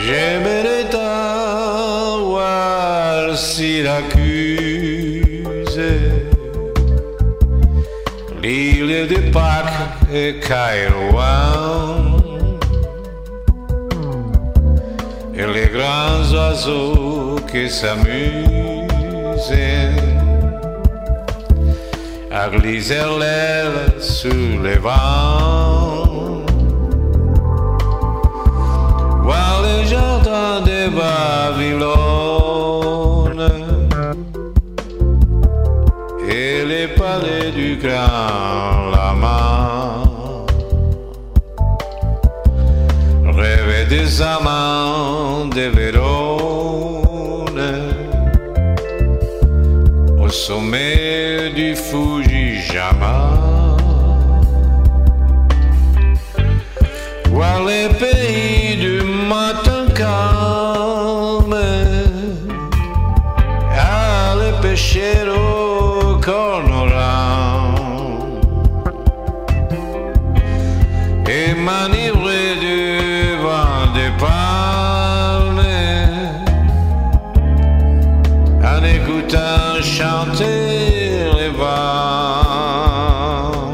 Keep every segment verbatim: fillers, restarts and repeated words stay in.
J'aimerais tant voir Syracuse, l'île de Pâques et Kairouan, et les grands oiseaux qui s'amusent à glisser l'aile sous les vents, voir les jardins de Babylone et les palais du grand lama, rêver des amants de Vérone au sommet du Fujiyama, voir les pays du matin calme, aller pêcher au cormoran et manivrer devant des palmes en écoutant chanter les vents,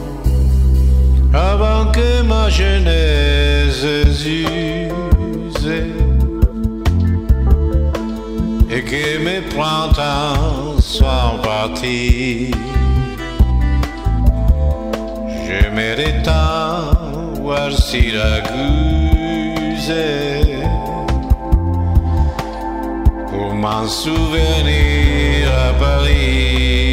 avant que ma jeunesse use et que mes printemps soient partis. J'aimerais tant voir Syracuse pour m'en souvenir à Paris.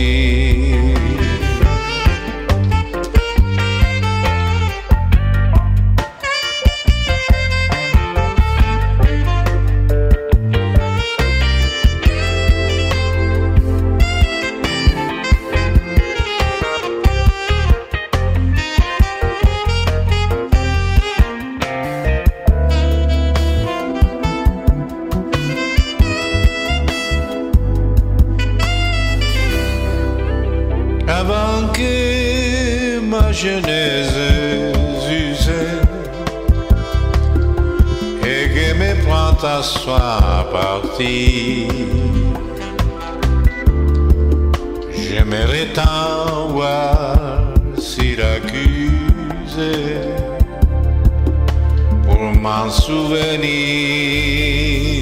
Avant que ma jeunesse use et que mes printemps soient partis, j'aimerais tant voir Syracuse pour m'en souvenir.